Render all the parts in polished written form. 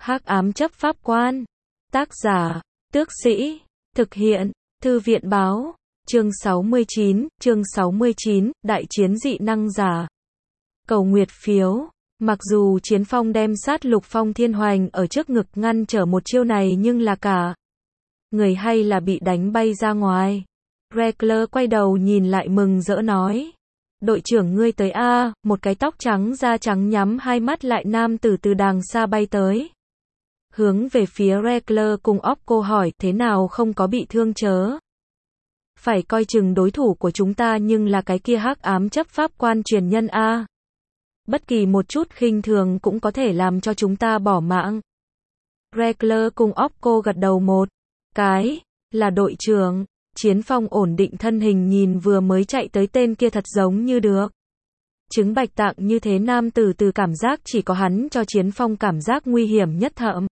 Hắc ám chấp pháp quan. Tác giả, Tước Sĩ. Thực hiện, Thư viện báo. Chương 69, Đại chiến dị năng giả. Cầu nguyệt phiếu. Mặc dù Chiến Phong đem sát lục phong thiên hoành ở trước ngực ngăn trở một chiêu này nhưng là cả người hay là bị đánh bay ra ngoài. Regler quay đầu nhìn lại mừng rỡ nói. Đội trưởng ngươi tới a. Một cái tóc trắng da trắng nhắm hai mắt lại nam tử từ đàng xa bay tới. Hướng về phía Regler cùng Opco hỏi thế nào không có bị thương chớ. Phải coi chừng đối thủ của chúng ta nhưng là cái kia hắc ám chấp pháp quan truyền nhân a. Bất kỳ một chút khinh thường cũng có thể làm cho chúng ta bỏ mạng. Regler cùng Opco gật đầu một cái, là đội trưởng. Chiến Phong ổn định thân hình nhìn vừa mới chạy tới tên kia thật giống như được trứng bạch tạng như thế nam tử từ cảm giác chỉ có hắn cho Chiến Phong cảm giác nguy hiểm nhất thậm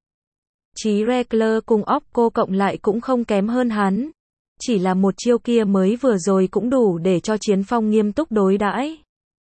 chí Regler cùng Opco cộng lại cũng không kém hơn hắn. Chỉ là một chiêu kia mới vừa rồi cũng đủ để cho Chiến Phong nghiêm túc đối đãi.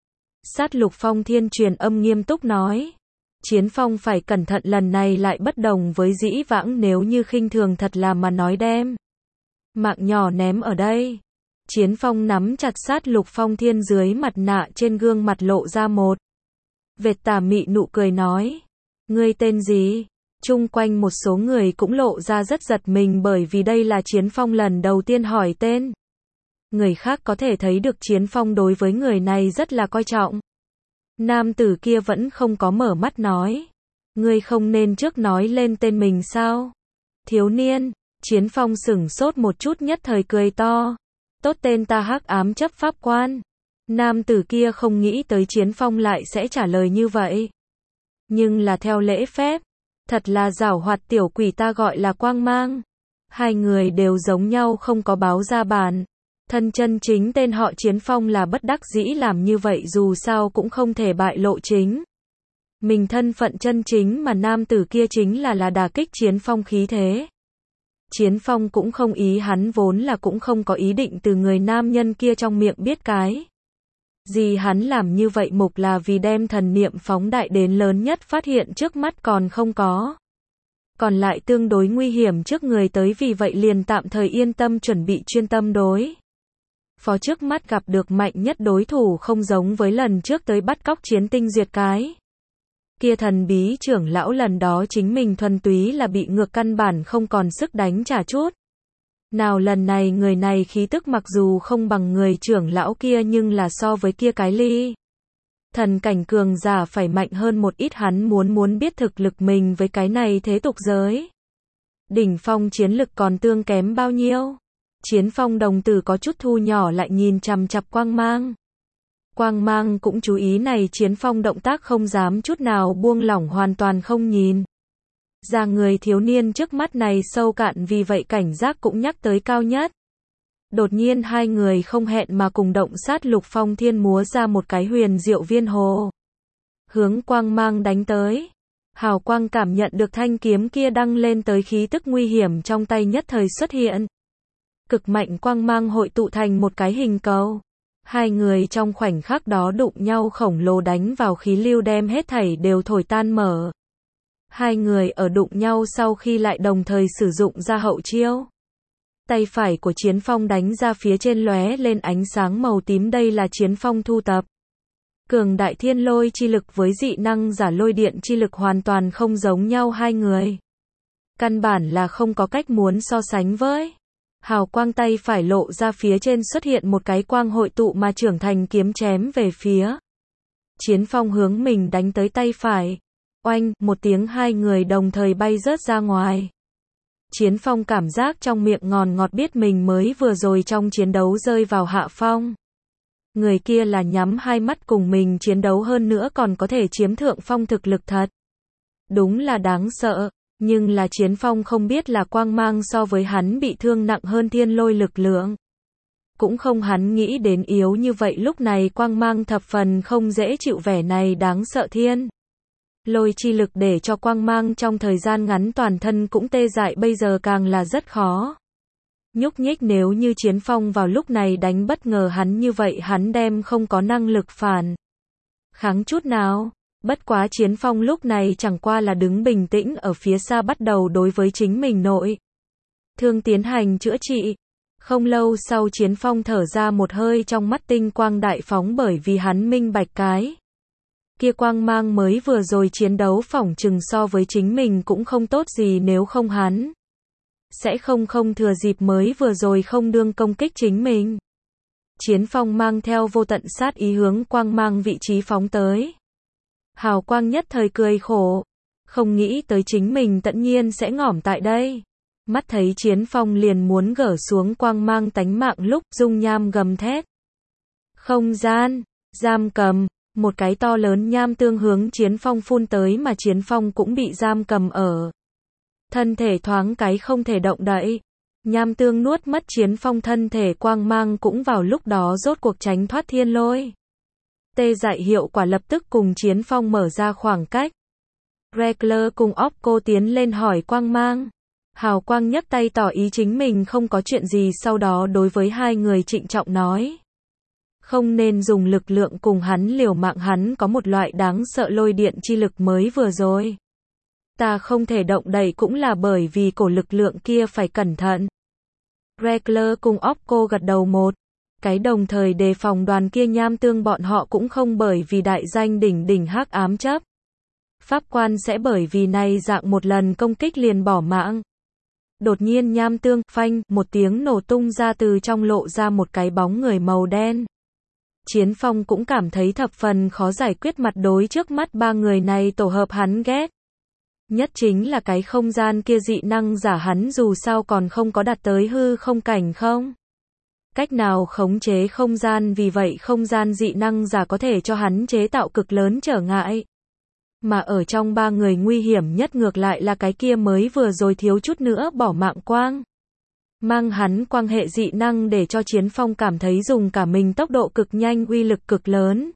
Sát lục phong thiên truyền âm nghiêm túc nói. Chiến Phong phải cẩn thận lần này lại bất đồng với dĩ vãng nếu như khinh thường thật là mà nói đem mạng nhỏ ném ở đây. Chiến Phong nắm chặt sát lục phong thiên dưới mặt nạ trên gương mặt lộ ra một vệt tà mị nụ cười nói. Ngươi tên gì? Chung quanh một số người cũng lộ ra rất giật mình bởi vì đây là Chiến Phong lần đầu tiên hỏi tên. Người khác có thể thấy được Chiến Phong đối với người này rất là coi trọng. Nam tử kia vẫn không có mở mắt nói. Ngươi không nên trước nói lên tên mình sao? Thiếu niên. Chiến Phong sửng sốt một chút nhất thời cười to. Tốt tên ta hắc ám chấp pháp quan. Nam tử kia không nghĩ tới Chiến Phong lại sẽ trả lời như vậy. Nhưng là theo lễ phép. Thật là giảo hoạt tiểu quỷ ta gọi là Quang Mang. Hai người đều giống nhau không có báo ra bản. Thân chân chính tên họ Chiến Phong là bất đắc dĩ làm như vậy dù sao cũng không thể bại lộ chính. Mình thân phận chân chính mà nam tử kia chính là đả kích Chiến Phong khí thế. Chiến Phong cũng không ý hắn vốn là cũng không có ý định từ người nam nhân kia trong miệng biết cái gì hắn làm như vậy mục là vì đem thần niệm phóng đại đến lớn nhất phát hiện trước mắt còn không có. Còn lại tương đối nguy hiểm trước người tới vì vậy liền tạm thời yên tâm chuẩn bị chuyên tâm đối. Phó trước mắt gặp được mạnh nhất đối thủ không giống với lần trước tới bắt cóc Chiến Tinh Duyệt cái. Kia thần bí trưởng lão lần đó chính mình thuần túy là bị ngược căn bản không còn sức đánh trả chút. Nào lần này người này khí tức mặc dù không bằng người trưởng lão kia nhưng là so với kia cái ly. Thần cảnh cường giả phải mạnh hơn một ít hắn muốn biết thực lực mình với cái này thế tục giới. Đỉnh phong chiến lực còn tương kém bao nhiêu? Chiến Phong đồng tử có chút thu nhỏ lại nhìn chằm chằm Quang Mang. Quang Mang cũng chú ý này Chiến Phong động tác không dám chút nào buông lỏng hoàn toàn không nhìn. Ra người thiếu niên trước mắt này sâu cạn vì vậy cảnh giác cũng nhắc tới cao nhất. Đột nhiên hai người không hẹn mà cùng động sát lục phong thiên múa ra một cái huyền diệu viên hồ. Hướng Quang Mang đánh tới. Hào quang cảm nhận được thanh kiếm kia đăng lên tới khí tức nguy hiểm trong tay nhất thời xuất hiện. Cực mạnh quang mang hội tụ thành một cái hình cầu. Hai người trong khoảnh khắc đó đụng nhau khổng lồ đánh vào khí lưu đem hết thảy đều thổi tan mở. Hai người ở đụng nhau sau khi lại đồng thời sử dụng ra hậu chiêu. Tay phải của Chiến Phong đánh ra phía trên lóe lên ánh sáng màu tím đây là Chiến Phong thu tập. Cường đại thiên lôi chi lực với dị năng giả lôi điện chi lực hoàn toàn không giống nhau hai người. Căn bản là không có cách muốn so sánh với. Hào quang tay phải lộ ra phía trên xuất hiện một cái quang hội tụ mà trưởng thành kiếm chém về phía. Chiến Phong hướng mình đánh tới tay phải. Oanh, một tiếng hai người đồng thời bay rớt ra ngoài. Chiến Phong cảm giác trong miệng ngọt ngọt biết mình mới vừa rồi trong chiến đấu rơi vào hạ phong. Người kia là nhắm hai mắt cùng mình chiến đấu hơn nữa còn có thể chiếm thượng phong thực lực thật. Đúng là đáng sợ. Nhưng là Chiến Phong không biết là Quang Mang so với hắn bị thương nặng hơn thiên lôi lực lượng. Cũng không hắn nghĩ đến yếu như vậy lúc này Quang Mang thập phần không dễ chịu vẻ này đáng sợ thiên. Lôi chi lực để cho Quang Mang trong thời gian ngắn toàn thân cũng tê dại bây giờ càng là rất khó. Nhúc nhích nếu như Chiến Phong vào lúc này đánh bất ngờ hắn như vậy hắn đem không có năng lực phản kháng chút nào. Bất quá Chiến Phong lúc này chẳng qua là đứng bình tĩnh ở phía xa bắt đầu đối với chính mình nội thương tiến hành chữa trị. Không lâu sau Chiến Phong thở ra một hơi, trong mắt tinh quang đại phóng, bởi vì hắn minh bạch cái kia quang mang mới vừa rồi chiến đấu phỏng chừng so với chính mình cũng không tốt gì, nếu không hắn sẽ không thừa dịp mới vừa rồi không đương công kích chính mình. Chiến Phong mang theo vô tận sát ý hướng quang mang vị trí phóng tới. Hào quang nhất thời cười khổ, không nghĩ tới chính mình tất nhiên sẽ ngỏm tại đây. Mắt thấy Chiến Phong liền muốn gỡ xuống quang mang tánh mạng lúc dung nham gầm thét. Không gian, giam cầm, một cái to lớn nham tương hướng Chiến Phong phun tới, mà Chiến Phong cũng bị giam cầm ở. Thân thể thoáng cái không thể động đậy. Nham tương nuốt mất Chiến Phong thân thể, quang mang cũng vào lúc đó rốt cuộc tránh thoát thiên lôi. Tê dại hiệu quả lập tức cùng Chiến Phong mở ra khoảng cách. Regler cùng Opco tiến lên hỏi quang mang. Hào quang nhấc tay tỏ ý chính mình không có chuyện gì, sau đó đối với hai người trịnh trọng nói. Không nên dùng lực lượng cùng hắn liều mạng, hắn có một loại đáng sợ lôi điện chi lực mới vừa rồi. Ta không thể động đậy cũng là bởi vì cổ lực lượng kia phải cẩn thận. Regler cùng Opco gật đầu một cái, đồng thời đề phòng đoàn kia nham tương, bọn họ cũng không bởi vì đại danh đỉnh hắc ám chấp pháp quan sẽ bởi vì này dạng một lần công kích liền bỏ mạng. Đột nhiên nham tương, phanh, một tiếng nổ tung ra, từ trong lộ ra một cái bóng người màu đen. Chiến Phong cũng cảm thấy thập phần khó giải quyết, mặt đối trước mắt ba người này tổ hợp hắn ghét nhất chính là cái không gian kia dị năng giả, hắn dù sao còn không có đạt tới hư không cảnh, không cách nào khống chế không gian, vì vậy không gian dị năng giả có thể cho hắn chế tạo cực lớn trở ngại. Mà ở trong ba người nguy hiểm nhất ngược lại là cái kia mới vừa rồi thiếu chút nữa bỏ mạng quang mang, hắn quang hệ dị năng để cho Chiến Phong cảm thấy dùng cả mình tốc độ cực nhanh, uy lực cực lớn.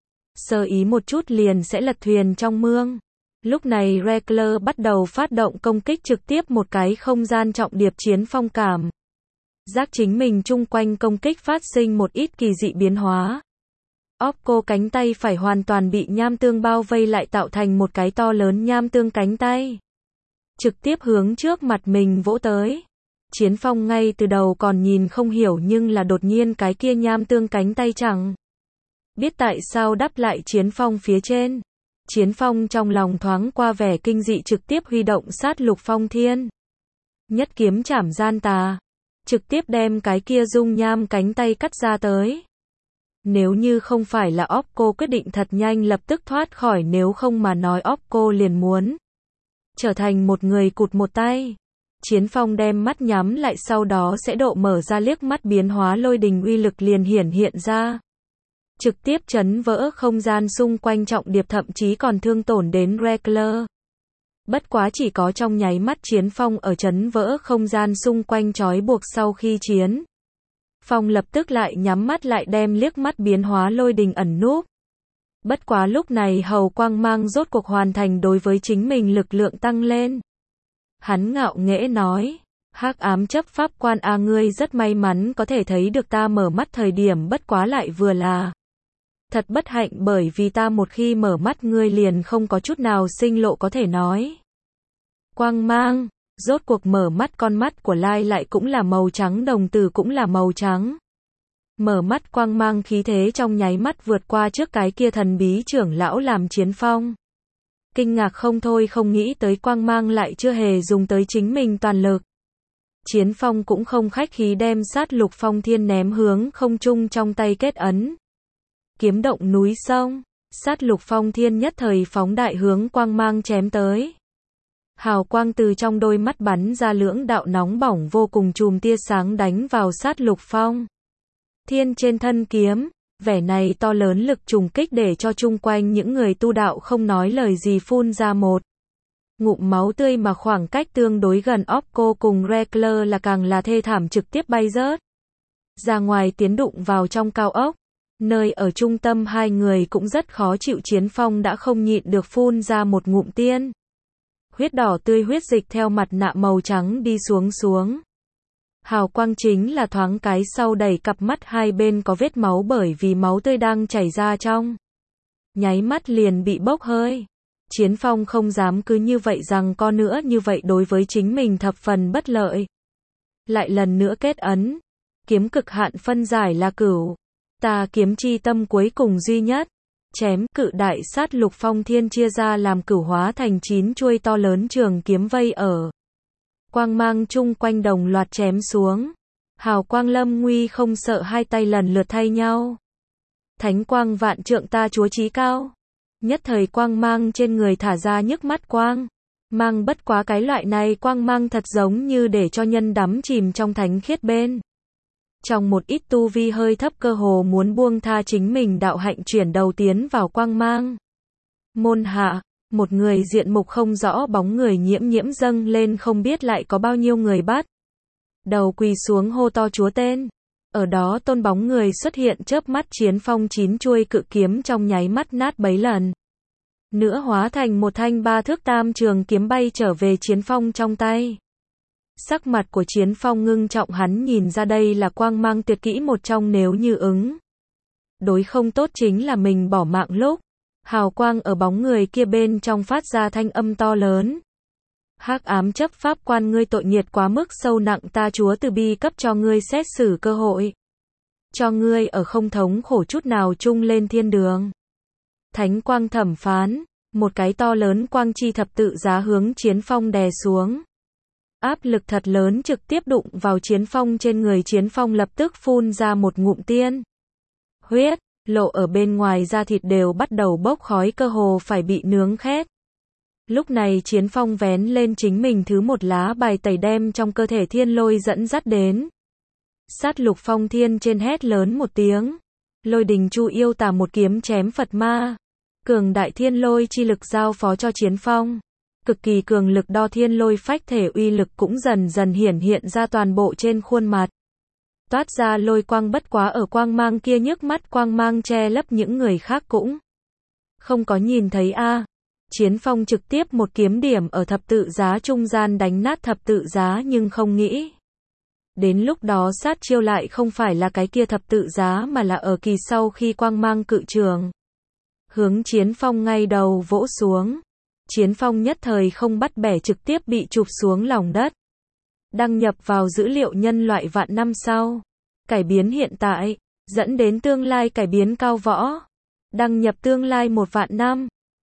Sơ ý một chút liền sẽ lật thuyền trong mương. Lúc này Regler bắt đầu phát động công kích trực tiếp, một cái không gian trọng điệp. Chiến Phong cảm giác chính mình chung quanh công kích phát sinh một ít kỳ dị biến hóa. Opco cánh tay phải hoàn toàn bị nham tương bao vây lại, tạo thành một cái to lớn nham tương cánh tay, trực tiếp hướng trước mặt mình vỗ tới. Chiến Phong ngay từ đầu còn nhìn không hiểu, nhưng là đột nhiên cái kia nham tương cánh tay chẳng biết tại sao đắp lại Chiến Phong phía trên. Chiến Phong trong lòng thoáng qua vẻ kinh dị, trực tiếp huy động sát lục phong thiên nhất kiếm chảm gian tà, trực tiếp đem cái kia dung nham cánh tay cắt ra tới. Nếu như không phải là Opco quyết định thật nhanh lập tức thoát khỏi, nếu không mà nói Opco liền muốn trở thành một người cụt một tay. Chiến Phong đem mắt nhắm lại, sau đó sẽ độ mở ra, liếc mắt biến hóa lôi đình uy lực liền hiện ra. Trực tiếp chấn vỡ không gian xung quanh trọng điệp, thậm chí còn thương tổn đến Regler. Bất quá chỉ có trong nháy mắt, Chiến Phong ở chấn vỡ không gian xung quanh trói buộc, sau khi Chiến Phong lập tức lại nhắm mắt lại, đem liếc mắt biến hóa lôi đình ẩn núp. Bất quá lúc này hầu quang mang rốt cuộc hoàn thành đối với chính mình lực lượng tăng lên. Hắn ngạo nghễ nói, hắc ám chấp pháp quan a, ngươi rất may mắn có thể thấy được ta mở mắt thời điểm, bất quá lại vừa là thật bất hạnh, bởi vì ta một khi mở mắt ngươi liền không có chút nào sinh lộ có thể nói. Quang mang, rốt cuộc mở mắt, con mắt của Lai lại cũng là màu trắng, đồng tử cũng là màu trắng. Mở mắt quang mang khí thế trong nháy mắt vượt qua trước cái kia thần bí trưởng lão, làm Chiến Phong kinh ngạc không thôi, không nghĩ tới quang mang lại chưa hề dùng tới chính mình toàn lực. Chiến Phong cũng không khách khí đem sát lục phong thiên ném hướng không trung, trong tay kết ấn kiếm động núi sông, sát lục phong thiên nhất thời phóng đại hướng quang mang chém tới. Hào quang từ trong đôi mắt bắn ra lưỡng đạo nóng bỏng vô cùng chùm tia sáng đánh vào sát lục phong thiên trên thân kiếm. Vẻ này to lớn lực trùng kích để cho chung quanh những người tu đạo không nói lời gì, phun ra một ngụm máu tươi, mà khoảng cách tương đối gần Opco cùng Regler là càng là thê thảm, trực tiếp bay rớt ra ngoài, tiến đụng vào trong cao ốc. Nơi ở trung tâm hai người cũng rất khó chịu, Chiến Phong đã không nhịn được phun ra một ngụm tiên huyết đỏ tươi, huyết dịch theo mặt nạ màu trắng đi xuống. Hào quang chính là thoáng cái sau đẩy cặp mắt hai bên có vết máu, bởi vì máu tươi đang chảy ra trong nháy mắt liền bị bốc hơi. Chiến Phong không dám cứ như vậy rằng co nữa, như vậy đối với chính mình thập phần bất lợi. Lại lần nữa kết ấn, kiếm cực hạn phân giải là cửu tà kiếm chi tâm cuối cùng duy nhất, chém, cự đại sát lục phong thiên chia ra làm cửu hóa thành 9 chuôi to lớn trường kiếm vây ở quang mang chung quanh đồng loạt chém xuống. Hào quang lâm nguy không sợ, hai tay lần lượt thay nhau. Thánh quang vạn trượng ta chúa chí cao. Nhất thời quang mang trên người thả ra nhức mắt quang mang, bất quá cái loại này quang mang thật giống như để cho nhân đắm chìm trong thánh khiết bên trong, một ít tu vi hơi thấp cơ hồ muốn buông tha chính mình đạo hạnh chuyển đầu tiến vào quang mang. Môn hạ, một người diện mục không rõ bóng người nhiễm nhiễm dâng lên, không biết lại có bao nhiêu người bắt đầu quỳ xuống hô to chúa tên. Ở đó tôn bóng người xuất hiện, chớp mắt Chiến Phong 9 chuôi cự kiếm trong nháy mắt nát bấy lần nữa, hóa thành một thanh 3 thước tam trường kiếm bay trở về Chiến Phong trong tay. Sắc mặt của Chiến Phong ngưng trọng, hắn nhìn ra đây là quang mang tuyệt kỹ một trong, nếu như ứng đối không tốt chính là mình bỏ mạng lúc. Hào quang ở bóng người kia bên trong phát ra thanh âm to lớn. Hắc ám chấp pháp quan, ngươi tội nghiệt quá mức sâu nặng, ta chúa từ bi cấp cho ngươi xét xử cơ hội, cho ngươi ở không thống khổ chút nào chung lên thiên đường. Thánh quang thẩm phán, một cái to lớn quang chi thập tự giá hướng Chiến Phong đè xuống. Áp lực thật lớn trực tiếp đụng vào Chiến Phong trên người, Chiến Phong lập tức phun ra một ngụm tiên huyết, lộ ở bên ngoài da thịt đều bắt đầu bốc khói, cơ hồ phải bị nướng khét. Lúc này Chiến Phong vén lên chính mình thứ một lá bài tẩy, đem trong cơ thể thiên lôi dẫn dắt đến. Sát lục phong thiên trên hét lớn một tiếng. Lôi đình chu yêu tà một kiếm chém Phật ma. Cường đại thiên lôi chi lực giao phó cho Chiến Phong. Cực kỳ cường lực đo thiên lôi phách thể, uy lực cũng dần dần hiển hiện ra toàn bộ trên khuôn mặt. Toát ra lôi quang, bất quá ở quang mang kia nhức mắt, quang mang che lấp những người khác cũng không có nhìn thấy a. Chiến Phong trực tiếp một kiếm điểm ở thập tự giá trung gian, đánh nát thập tự giá, nhưng không nghĩ đến lúc đó sát chiêu lại không phải là cái kia thập tự giá, mà là ở kỳ sau khi quang mang cự trường hướng Chiến Phong ngay đầu vỗ xuống. Chiến Phong nhất thời không bắt bẻ, trực tiếp bị chụp xuống lòng đất. Đăng nhập vào dữ liệu nhân loại vạn năm sau. Cải biến hiện tại, dẫn đến tương lai cải biến cao võ. Đăng nhập tương lai 1 vạn năm.